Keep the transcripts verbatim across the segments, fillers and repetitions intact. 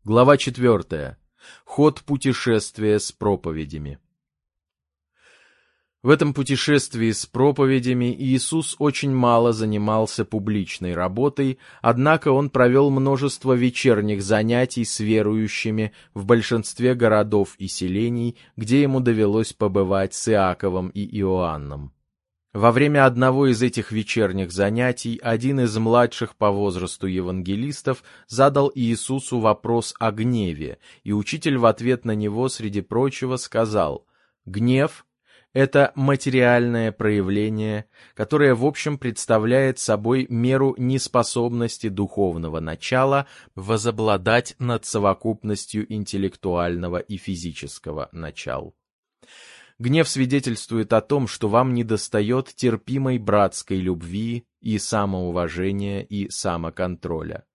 Глава четвертая. Ход путешествия с проповедями. В этом путешествии с проповедями Иисус очень мало занимался публичной работой, однако он провел множество вечерних занятий с верующими в большинстве городов и селений, где ему довелось побывать с Иаковом и Иоанном. Во время одного из этих вечерних занятий один из младших по возрасту евангелистов задал Иисусу вопрос о гневе, и учитель в ответ на него, среди прочего, сказал: «Гнев — это материальное проявление, которое в общем представляет собой меру неспособности духовного начала возобладать над совокупностью интеллектуального и физического начал». Гнев свидетельствует о том, что вам недостает терпимой братской любви и самоуважения и самоконтроля.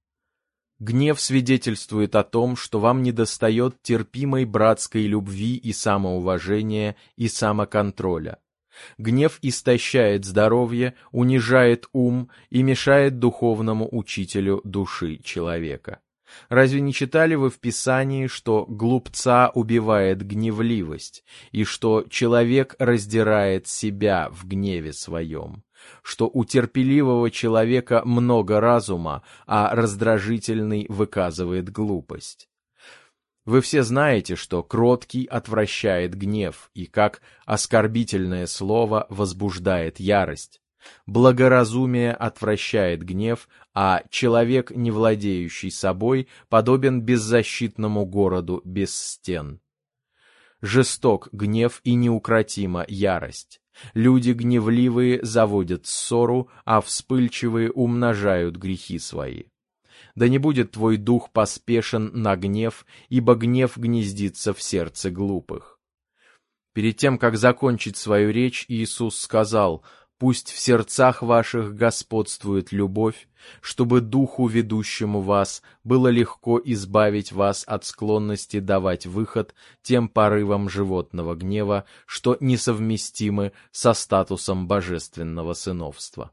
Гнев свидетельствует о том, что вам недостает терпимой братской любви и самоуважения и самоконтроля. Гнев истощает здоровье, унижает ум и мешает духовному учителю души человека. Разве не читали вы в Писании, что глупца убивает гневливость, и что человек раздирает себя в гневе своем, что у терпеливого человека много разума, а раздражительный выказывает глупость? Вы все знаете, что кроткий отвращает гнев, и как оскорбительное слово возбуждает ярость. Благоразумие отвращает гнев, а человек, не владеющий собой, подобен беззащитному городу без стен. Жесток гнев и неукротима ярость. Люди гневливые заводят ссору, а вспыльчивые умножают грехи свои. Да не будет твой дух поспешен на гнев, ибо гнев гнездится в сердце глупых. Перед тем, как закончить свою речь, Иисус сказал: «Пусть в сердцах ваших господствует любовь, чтобы духу, ведущему вас, было легко избавить вас от склонности давать выход тем порывам животного гнева, что несовместимы со статусом божественного сыновства».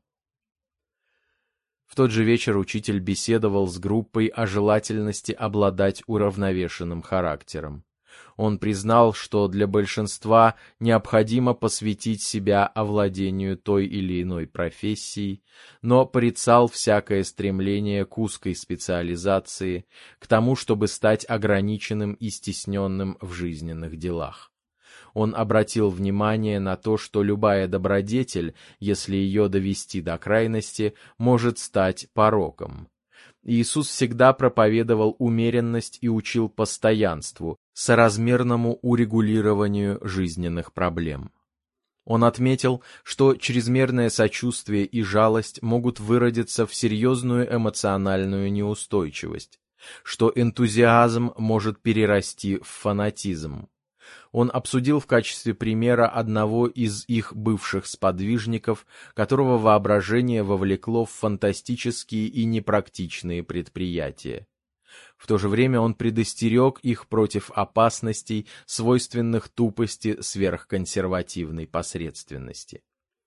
В тот же вечер учитель беседовал с группой о желательности обладать уравновешенным характером. Он признал, что для большинства необходимо посвятить себя овладению той или иной профессией, но порицал всякое стремление к узкой специализации, к тому, чтобы стать ограниченным и стесненным в жизненных делах. Он обратил внимание на то, что любая добродетель, если ее довести до крайности, может стать пороком. Иисус всегда проповедовал умеренность и учил постоянству, соразмерному урегулированию жизненных проблем. Он отметил, что чрезмерное сочувствие и жалость могут выродиться в серьезную эмоциональную неустойчивость, что энтузиазм может перерасти в фанатизм. Он обсудил в качестве примера одного из их бывших сподвижников, которого воображение вовлекло в фантастические и непрактичные предприятия. В то же время он предостерег их против опасностей, свойственных тупости сверхконсервативной посредственности.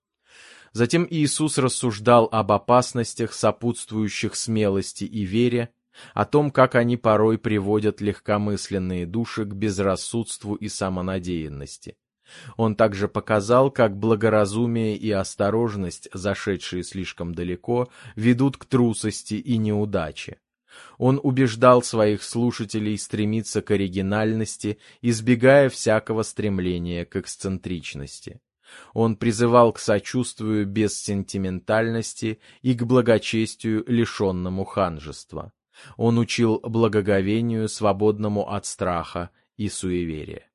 Затем Иисус рассуждал об опасностях, сопутствующих смелости и вере, о том, как они порой приводят легкомысленные души к безрассудству и самонадеянности. Он также показал, как благоразумие и осторожность, зашедшие слишком далеко, ведут к трусости и неудаче. Он убеждал своих слушателей стремиться к оригинальности, избегая всякого стремления к эксцентричности. Он призывал к сочувствию без сентиментальности и к благочестию, лишенному ханжества. Он учил благоговению, свободному от страха и суеверия.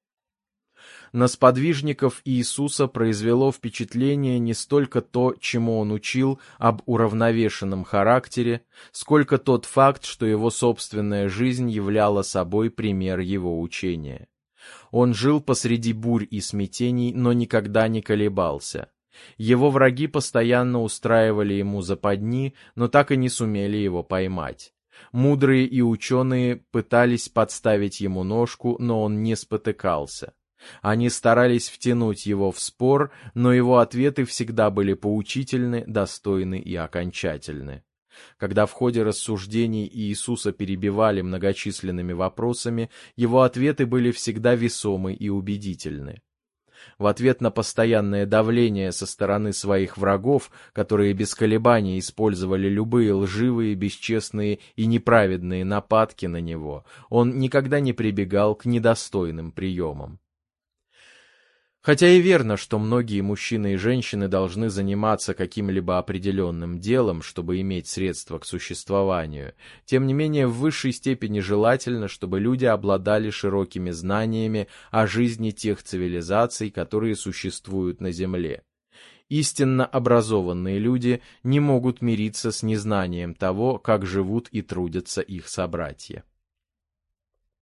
На сподвижников Иисуса произвело впечатление не столько то, чему он учил об уравновешенном характере, сколько тот факт, что его собственная жизнь являла собой пример его учения. Он жил посреди бурь и смятений, но никогда не колебался. Его враги постоянно устраивали ему западни, но так и не сумели его поймать. Мудрые и ученые пытались подставить ему ножку, но он не спотыкался. Они старались втянуть его в спор, но его ответы всегда были поучительны, достойны и окончательны. Когда в ходе рассуждений Иисуса перебивали многочисленными вопросами, его ответы были всегда весомы и убедительны. В ответ на постоянное давление со стороны своих врагов, которые без колебаний использовали любые лживые, бесчестные и неправедные нападки на него, он никогда не прибегал к недостойным приемам. Хотя и верно, что многие мужчины и женщины должны заниматься каким-либо определенным делом, чтобы иметь средства к существованию, тем не менее в высшей степени желательно, чтобы люди обладали широкими знаниями о жизни тех цивилизаций, которые существуют на Земле. Истинно образованные люди не могут мириться с незнанием того, как живут и трудятся их собратья.